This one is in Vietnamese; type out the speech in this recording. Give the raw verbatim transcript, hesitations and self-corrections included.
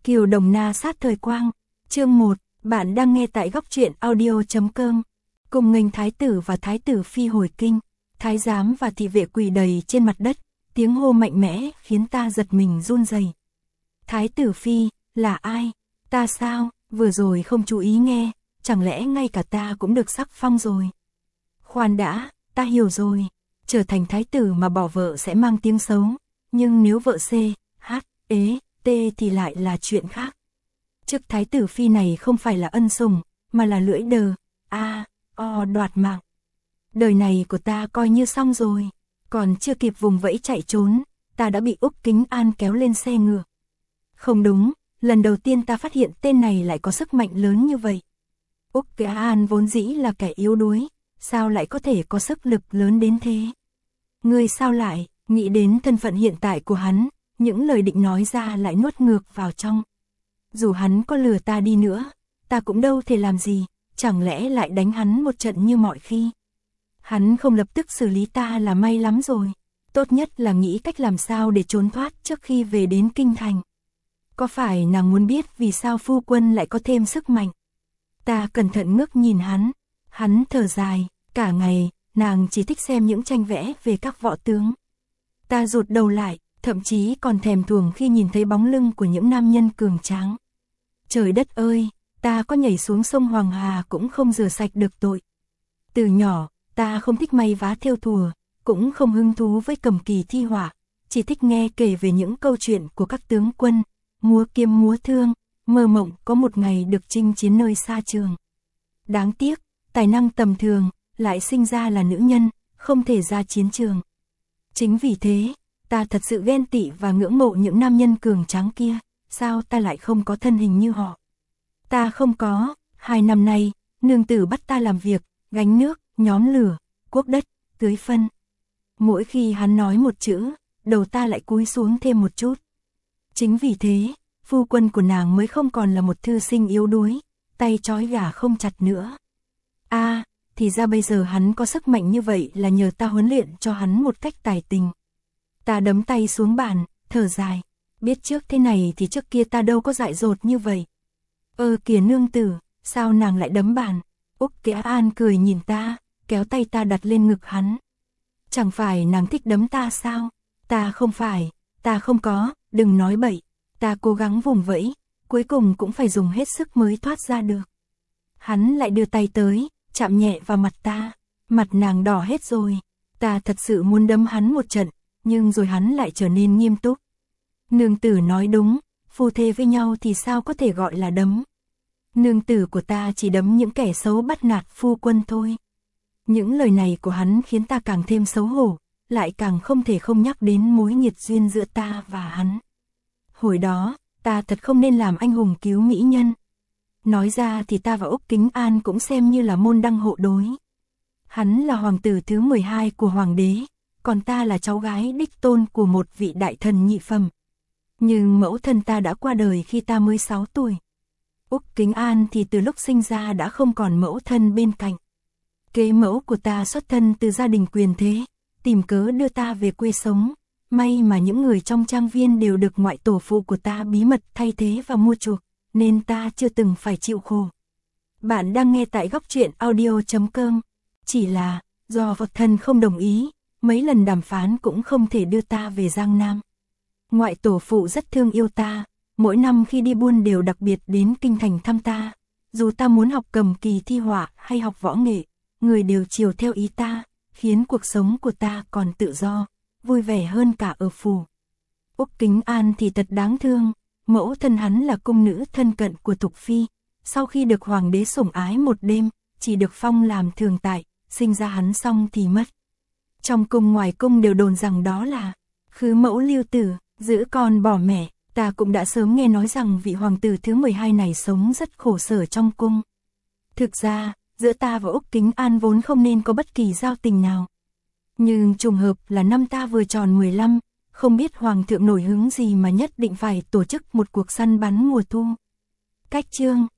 Kiều Đồng Na sát thời quang. Chương một, bạn đang nghe tại góc truyện audio chấm com. Cùng nghênh thái tử và thái tử phi hồi kinh, thái giám và thị vệ quỳ đầy trên mặt đất, tiếng hô mạnh mẽ khiến ta giật mình run rẩy. Thái tử phi, là ai? Ta sao, vừa rồi không chú ý nghe, chẳng lẽ ngay cả ta cũng được sắc phong rồi? Khoan đã, ta hiểu rồi, trở thành thái tử mà bỏ vợ sẽ mang tiếng xấu, nhưng nếu vợ C, H, ế, T thì lại là chuyện khác. Chức thái tử phi này không phải là ân sủng, mà là lưỡi đờ, a, o đoạt mạng. Đời này của ta coi như xong rồi, còn chưa kịp vùng vẫy chạy trốn, ta đã bị Úc Kính An kéo lên xe ngựa. Không đúng, lần đầu tiên ta phát hiện tên này lại có sức mạnh lớn như vậy. Úc Kính An vốn dĩ là kẻ yếu đuối, sao lại có thể có sức lực lớn đến thế? Ngươi sao lại, nghĩ đến thân phận hiện tại của hắn, những lời định nói ra lại nuốt ngược vào trong. Dù hắn có lừa ta đi nữa, ta cũng đâu thể làm gì, chẳng lẽ lại đánh hắn một trận như mọi khi. Hắn không lập tức xử lý ta là may lắm rồi, tốt nhất là nghĩ cách làm sao để trốn thoát trước khi về đến kinh thành. Có phải nàng muốn biết vì sao phu quân lại có thêm sức mạnh? Ta cẩn thận ngước nhìn hắn, hắn thở dài, cả ngày, nàng chỉ thích xem những tranh vẽ về các võ tướng. Ta rụt đầu lại, thậm chí còn thèm thuồng khi nhìn thấy bóng lưng của những nam nhân cường tráng. Trời đất ơi, ta có nhảy xuống sông Hoàng Hà cũng không rửa sạch được tội. Từ nhỏ, ta không thích may vá thêu thùa, cũng không hứng thú với cầm kỳ thi họa, chỉ thích nghe kể về những câu chuyện của các tướng quân, múa kiếm múa thương, mơ mộng có một ngày được chinh chiến nơi xa trường. Đáng tiếc, tài năng tầm thường, lại sinh ra là nữ nhân, không thể ra chiến trường. Chính vì thế, ta thật sự ghen tị và ngưỡng mộ những nam nhân cường tráng kia, sao ta lại không có thân hình như họ? Ta không có, hai năm nay, nương tử bắt ta làm việc, gánh nước, nhóm lửa, cuốc đất, tưới phân. Mỗi khi hắn nói một chữ, đầu ta lại cúi xuống thêm một chút. Chính vì thế, phu quân của nàng mới không còn là một thư sinh yếu đuối, tay trói gà không chặt nữa. A, à, thì ra bây giờ hắn có sức mạnh như vậy là nhờ ta huấn luyện cho hắn một cách tài tình. Ta đấm tay xuống bàn, thở dài, biết trước thế này thì trước kia ta đâu có dại dột như vậy. Ơ kìa nương tử, sao nàng lại đấm bàn? Úc Kính An cười nhìn ta, kéo tay ta đặt lên ngực hắn. Chẳng phải nàng thích đấm ta sao? Ta không phải, ta không có, đừng nói bậy. Ta cố gắng vùng vẫy, cuối cùng cũng phải dùng hết sức mới thoát ra được. Hắn lại đưa tay tới, chạm nhẹ vào mặt ta, mặt nàng đỏ hết rồi. Ta thật sự muốn đấm hắn một trận, nhưng rồi hắn lại trở nên nghiêm túc. Nương tử nói đúng, phu thê với nhau thì sao có thể gọi là đấm. Nương tử của ta chỉ đấm những kẻ xấu bắt nạt phu quân thôi. Những lời này của hắn khiến ta càng thêm xấu hổ, lại càng không thể không nhắc đến mối nghiệt duyên giữa ta và hắn. Hồi đó, ta thật không nên làm anh hùng cứu mỹ nhân. Nói ra thì ta và Úc Kính An cũng xem như là môn đăng hộ đối. Hắn là hoàng tử thứ mười hai của hoàng đế, còn ta là cháu gái đích tôn của một vị đại thần nhị phẩm. Nhưng mẫu thân ta đã qua đời khi ta mới sáu tuổi. Úc Kính An thì từ lúc sinh ra đã không còn mẫu thân bên cạnh. Kế mẫu của ta xuất thân từ gia đình quyền thế, tìm cớ đưa ta về quê sống. May mà những người trong trang viên đều được ngoại tổ phụ của ta bí mật thay thế và mua chuộc, nên ta chưa từng phải chịu khổ. Bạn đang nghe tại góc truyện audio chấm com. Chỉ là, do Phật thân không đồng ý, mấy lần đàm phán cũng không thể đưa ta về Giang Nam. Ngoại tổ phụ rất thương yêu ta, mỗi năm khi đi buôn đều đặc biệt đến kinh thành thăm ta. Dù ta muốn học cầm kỳ thi họa hay học võ nghệ, người đều chiều theo ý ta, khiến cuộc sống của ta còn tự do, vui vẻ hơn cả ở phủ. Úc Kính An thì thật đáng thương, mẫu thân hắn là cung nữ thân cận của Thục Phi, sau khi được hoàng đế sủng ái một đêm, chỉ được phong làm thường tại, sinh ra hắn xong thì mất. Trong cung ngoài cung đều đồn rằng đó là khứ mẫu lưu tử, giữ con bỏ mẹ. Ta cũng đã sớm nghe nói rằng vị hoàng tử thứ mười hai này sống rất khổ sở trong cung. Thực ra, giữa ta và Úc Kính An vốn không nên có bất kỳ giao tình nào. Nhưng trùng hợp là năm ta vừa tròn mười lăm, không biết hoàng thượng nổi hứng gì mà nhất định phải tổ chức một cuộc săn bắn mùa thu. Cách chương,